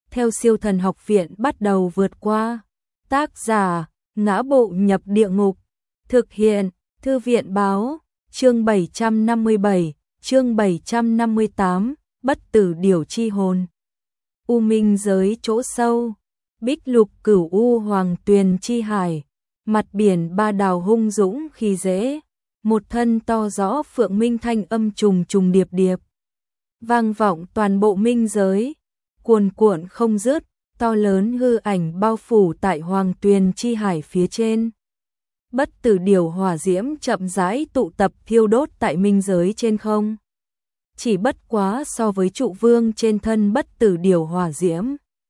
theo Siêu Thần Học Viện bắt đầu vượt qua. Tác giả: Ngã Bộ Nhập Địa Ngục. Thực hiện: Thư viện báo. Chương 757, chương 758, Bất Tử Điểu Chi Hồn. U Minh giới chỗ sâu, Bích Lục Cửu U Hoàng Tuyền chi hải, mặt biển ba đào hung dũng khi dễ, một thân to rõ phượng minh thanh âm trùng trùng điệp điệp, vang vọng toàn bộ minh giới, cuồn cuộn không dứt, to lớn hư ảnh bao phủ tại Hoàng Tuyền chi hải phía trên. Bất tử điểu hỏa diễm chậm rãi tụ tập thiêu đốt tại minh giới trên không. Chỉ bất quá so với trụ vương trên thân bất tử điểu hỏa diễm.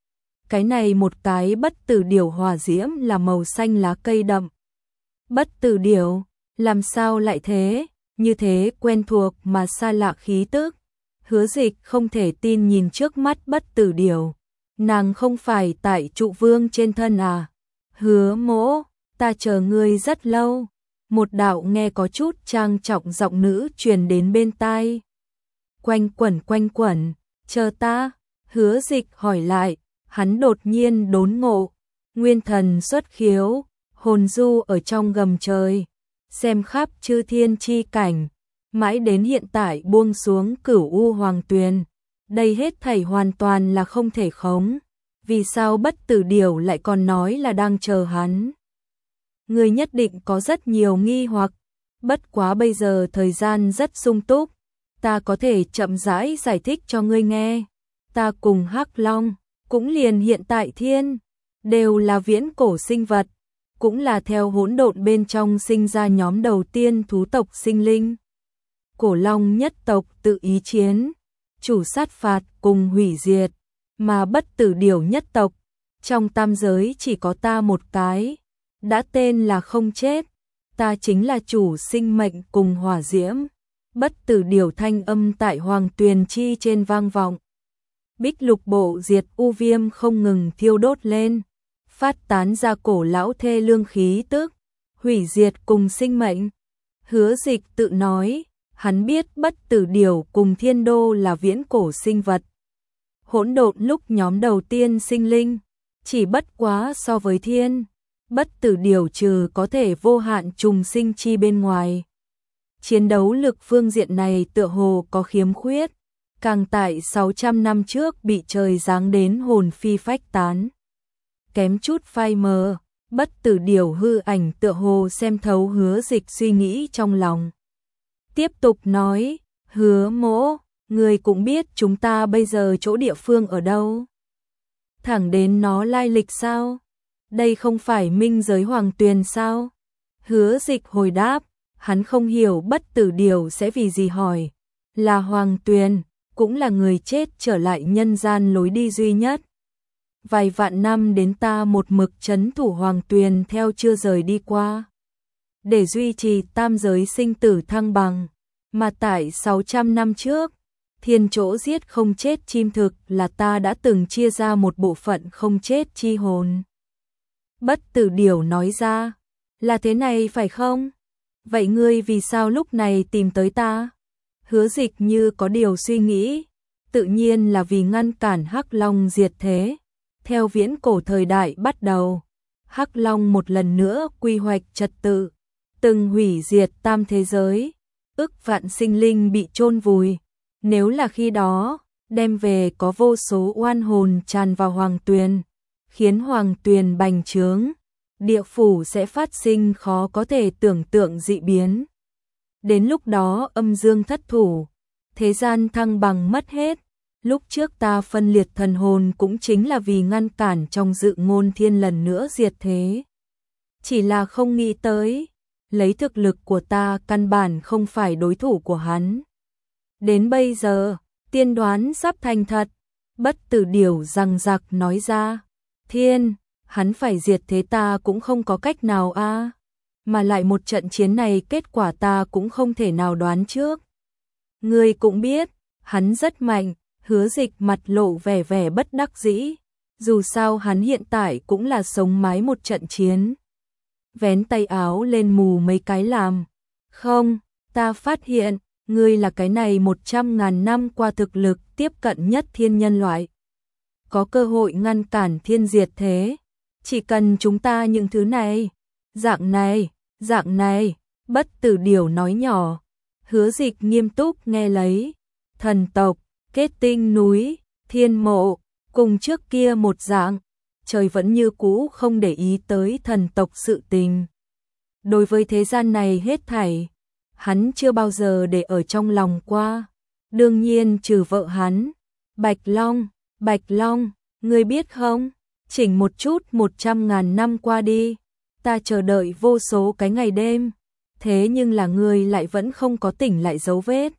Cái này một cái bất tử điểu hỏa diễm là màu xanh lá cây đậm. Bất tử điểu, làm sao lại thế, như thế quen thuộc mà xa lạ khí tức. Hứa Dịch không thể tin nhìn trước mắt bất tử điểu. Nàng không phải tại trụ vương trên thân à? Hứa Mỗ, ta chờ ngươi rất lâu. Một đạo nghe có chút trang trọng giọng nữ truyền đến bên tai. Quanh quẩn, chờ ta. Hứa Dịch hỏi lại, hắn đột nhiên đốn ngộ, nguyên thần xuất khiếu, hồn du ở trong gầm trời, xem khắp chư thiên chi cảnh, mãi đến hiện tại buông xuống Cửu U Hoàng Tuyền. Đây hết thảy hoàn toàn là không thể khống. Vì sao bất tử điểu lại còn nói là đang chờ hắn? Ngươi nhất định có rất nhiều nghi hoặc, bất quá bây giờ thời gian rất sung túc, ta có thể chậm rãi giải thích cho ngươi nghe. Ta cùng Hắc Long, cũng liền hiện tại thiên, đều là viễn cổ sinh vật, cũng là theo hỗn độn bên trong sinh ra nhóm đầu tiên thú tộc sinh linh. Cổ Long nhất tộc tự ý chiến, chủ sát phạt cùng hủy diệt, mà bất tử điểu nhất tộc, trong tam giới chỉ có ta một cái, đã tên là không chết, ta chính là chủ sinh mệnh cùng hỏa diễm. Bất tử điểu thanh âm tại Hoàng Tuyền chi trên vang vọng. Bích lục bộ diệt u viêm không ngừng thiêu đốt lên, phát tán ra cổ lão thê lương khí tức, hủy diệt cùng sinh mệnh. Hứa Dịch tự nói, hắn biết bất tử điểu cùng thiên đô là viễn cổ sinh vật. Hỗn độn lúc nhóm đầu tiên sinh linh, chỉ bất quá so với thiên, bất tử điểu trừ có thể vô hạn trùng sinh chi bên ngoài. Chiến đấu lực phương diện này tựa hồ có khiếm khuyết, càng tại 600 năm trước bị trời giáng đến hồn phi phách tán. Kém chút phai mờ, bất tử điểu hư ảnh tựa hồ xem thấu Hứa Dịch suy nghĩ trong lòng. Tiếp tục nói, Hứa Mỗ, người cũng biết chúng ta bây giờ chỗ địa phương ở đâu. Thẳng đến nó lai lịch sao? Đây không phải minh giới Hoàng Tuyền sao? Hứa Dịch hồi đáp, hắn không hiểu bất tử điểu sẽ vì gì hỏi. Là Hoàng Tuyền, cũng là người chết trở lại nhân gian lối đi duy nhất. Vài vạn năm đến ta một mực trấn thủ Hoàng Tuyền theo chưa rời đi qua. Để duy trì tam giới sinh tử thăng bằng. Mà tại 600 năm trước, thiên chỗ giết không chết chim thực là ta đã từng chia ra một bộ phận không chết chi hồn. Bất tử điểu nói ra, là thế này phải không? Vậy ngươi vì sao lúc này tìm tới ta? Hứa Dịch như có điều suy nghĩ, tự nhiên là vì ngăn cản Hắc Long diệt thế. Theo viễn cổ thời đại bắt đầu, Hắc Long một lần nữa quy hoạch trật tự, từng hủy diệt tam thế giới, ức vạn sinh linh bị chôn vùi. Nếu là khi đó, đem về có vô số oan hồn tràn vào Hoàng Tuyền, khiến Hoàng Tuyền bành trướng, địa phủ sẽ phát sinh khó có thể tưởng tượng dị biến. Đến lúc đó âm dương thất thủ, thế gian thăng bằng mất hết. Lúc trước ta phân liệt thần hồn cũng chính là vì ngăn cản trong dự ngôn thiên lần nữa diệt thế. Chỉ là không nghĩ tới, lấy thực lực của ta căn bản không phải đối thủ của hắn. Đến bây giờ, tiên đoán sắp thành thật. Bất tử điểu răng rạc nói ra, thiên, hắn phải diệt thế ta cũng không có cách nào a. Mà lại một trận chiến này kết quả ta cũng không thể nào đoán trước. Ngươi cũng biết, hắn rất mạnh. Hứa Dịch mặt lộ vẻ vẻ bất đắc dĩ, dù sao hắn hiện tại cũng là sống mái một trận chiến. Vén tay áo lên mù mấy cái làm. Không, ta phát hiện, ngươi là cái này 100.000 năm qua thực lực tiếp cận nhất thiên nhân loại. có cơ hội ngăn cản thiên diệt thế. Chỉ cần chúng ta những thứ này, dạng này, Bất Tử Điểu nói nhỏ. Hứa Dịch nghiêm túc nghe lấy. Thần tộc, kết tinh núi, thiên mộ, cùng trước kia một dạng, trời vẫn như cũ không để ý tới thần tộc sự tình. Đối với thế gian này hết thảy, hắn chưa bao giờ để ở trong lòng qua. Đương nhiên trừ vợ hắn, Bạch Long, ngươi biết không, chỉnh một chút 100.000 năm qua đi, ta chờ đợi vô số cái ngày đêm, thế nhưng là ngươi lại vẫn không có tỉnh lại dấu vết.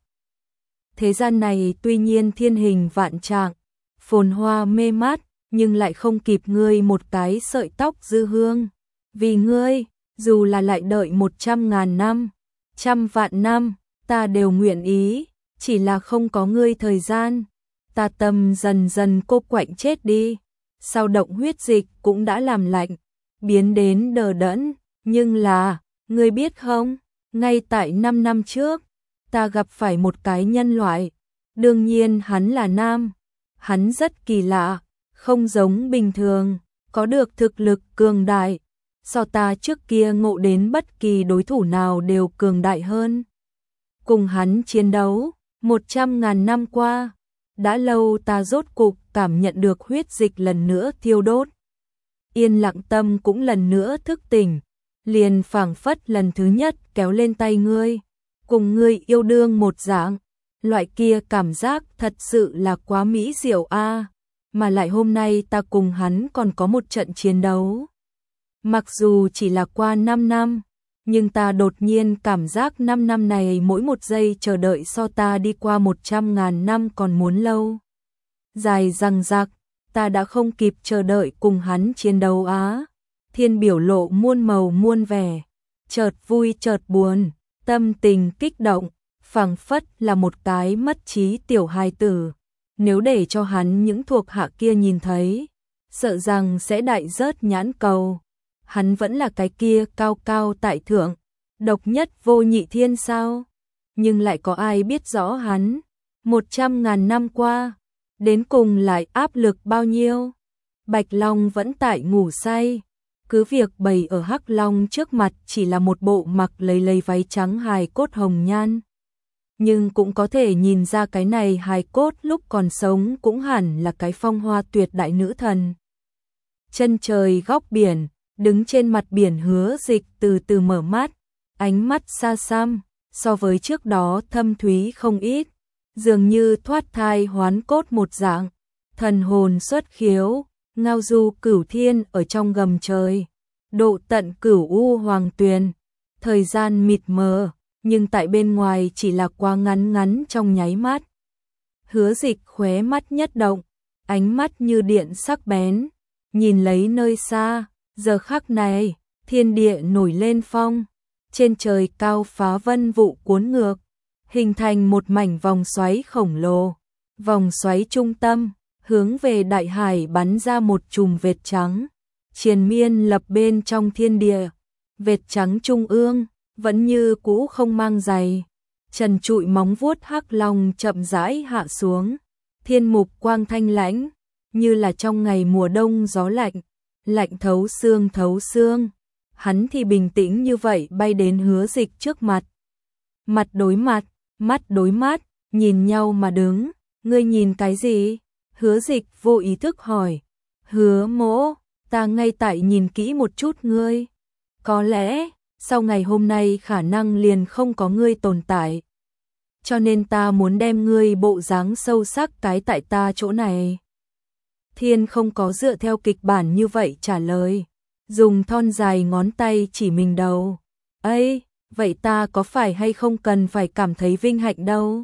Thế gian này tuy nhiên thiên hình vạn trạng, phồn hoa mê mát, nhưng lại không kịp ngươi một cái sợi tóc dư hương. Vì ngươi, dù là lại đợi 100.000 năm, 100.000 năm, ta đều nguyện ý, chỉ là không có ngươi thời gian. Ta tâm dần dần cô quạnh chết đi, sao động huyết dịch cũng đã làm lạnh, biến đến đờ đẫn, nhưng là, ngươi biết không, ngay tại 5 năm trước, ta gặp phải một cái nhân loại, đương nhiên hắn là nam, hắn rất kỳ lạ, không giống bình thường, có được thực lực cường đại, so ta trước kia ngộ đến bất kỳ đối thủ nào đều cường đại hơn. Cùng hắn chiến đấu, 100.000 năm qua, đã lâu ta rốt cục cảm nhận được huyết dịch lần nữa thiêu đốt. Yên lặng tâm cũng lần nữa thức tỉnh, liền phảng phất lần thứ nhất kéo lên tay ngươi, cùng ngươi yêu đương một dạng, loại kia cảm giác thật sự là quá mỹ diệu a, mà lại hôm nay ta cùng hắn còn có một trận chiến đấu. Mặc dù chỉ là qua 5 năm, nhưng ta đột nhiên cảm giác 5 năm này mỗi một giây chờ đợi so ta đi qua 100.000 năm còn muốn lâu. Dài dằng dặc, ta đã không kịp chờ đợi cùng hắn chiến đấu á. Thiên biểu lộ muôn màu muôn vẻ, chợt vui chợt buồn, tâm tình kích động, phảng phất là một cái mất trí tiểu hài tử. Nếu để cho hắn những thuộc hạ kia nhìn thấy, sợ rằng sẽ đại rớt nhãn cầu. Hắn vẫn là cái kia cao cao tại thượng, độc nhất vô nhị thiên sao? Nhưng lại có ai biết rõ hắn, 100.000 năm qua, đến cùng lại áp lực bao nhiêu? Bạch Long vẫn tại ngủ say, cứ việc bày ở Hắc Long trước mặt chỉ là một bộ mặc lấy váy trắng hài cốt hồng nhan. Nhưng cũng có thể nhìn ra cái này hài cốt lúc còn sống cũng hẳn là cái phong hoa tuyệt đại nữ thần. Chân trời góc biển, đứng trên mặt biển Hứa Dịch từ từ mở mắt, ánh mắt xa xăm, so với trước đó thâm thúy không ít, dường như thoát thai hoán cốt một dạng, thần hồn xuất khiếu, ngao du cửu thiên ở trong gầm trời, độ tận cửu u hoàng tuyền, thời gian mịt mờ, nhưng tại bên ngoài chỉ là quá ngắn trong nháy mắt. Hứa Dịch khóe mắt nhất động, ánh mắt như điện sắc bén, nhìn lấy nơi xa. Giờ khắc này, thiên địa nổi lên phong, trên trời cao phá vân vụ cuốn ngược, hình thành một mảnh vòng xoáy khổng lồ. Vòng xoáy trung tâm, hướng về đại hải bắn ra một chùm vệt trắng, triền miên lập bên trong thiên địa. Vệt trắng trung ương, vẫn như cũ không mang giày, trần trụi móng vuốt hắc long chậm rãi hạ xuống, thiên mục quang thanh lãnh, như là trong ngày mùa đông gió lạnh. Lạnh thấu xương, hắn thì bình tĩnh như vậy bay đến Hứa Dịch trước mặt. Mặt đối mặt, mắt đối mắt, nhìn nhau mà đứng, ngươi nhìn cái gì? Hứa Dịch vô ý thức hỏi. Hứa Mỗ, ta ngay tại nhìn kỹ một chút ngươi. Có lẽ, sau ngày hôm nay khả năng liền không có ngươi tồn tại. Cho nên ta muốn đem ngươi bộ dáng sâu sắc cái tại ta chỗ này. Thiên không có dựa theo kịch bản như vậy trả lời, dùng thon dài ngón tay chỉ mình đầu. Ây, vậy ta có phải hay không cần phải cảm thấy vinh hạnh đâu?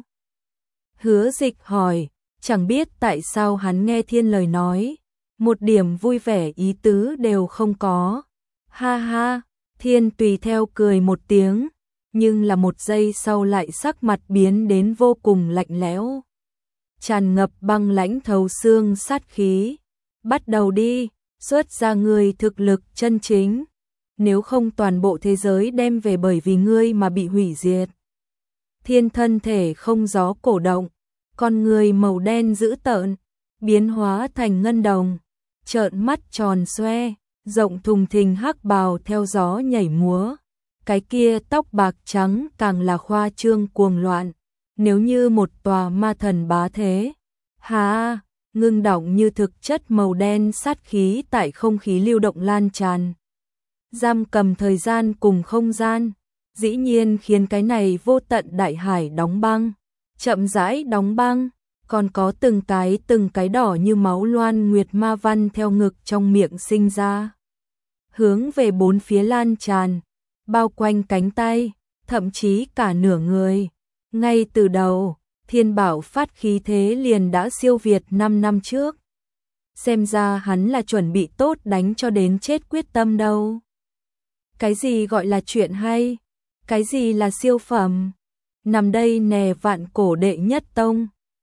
Hứa Dịch hỏi, chẳng biết tại sao hắn nghe Thiên lời nói, một điểm vui vẻ ý tứ đều không có. Ha ha, Thiên tùy theo cười một tiếng, nhưng là một giây sau lại sắc mặt biến đến vô cùng lạnh lẽo. Tràn ngập băng lãnh thấu xương sát khí. Bắt đầu đi, xuất ra người thực lực chân chính, nếu không toàn bộ thế giới đem về bởi vì ngươi mà bị hủy diệt. Thiên thân thể không gió cổ động, con người màu đen dữ tợn, biến hóa thành ngân đồng, trợn mắt tròn xoe, rộng thùng thình hắc bào theo gió nhảy múa. Cái kia tóc bạc trắng càng là khoa trương cuồng loạn, nếu như một tòa ma thần bá thế. Hà, ngưng đọng như thực chất màu đen sát khí tại không khí lưu động lan tràn. Giam cầm thời gian cùng không gian, dĩ nhiên khiến cái này vô tận đại hải đóng băng, chậm rãi đóng băng, còn có từng cái đỏ như máu loan nguyệt ma văn theo ngực trong miệng sinh ra. Hướng về bốn phía lan tràn, bao quanh cánh tay, thậm chí cả nửa người. Ngay từ đầu, Thiên Bảo phát khí thế liền đã siêu việt 5 năm trước. Xem ra hắn là chuẩn bị tốt đánh cho đến chết quyết tâm đâu. Cái gì gọi là chuyện hay? Cái gì là siêu phẩm? Nằm đây nè vạn cổ đệ nhất tông,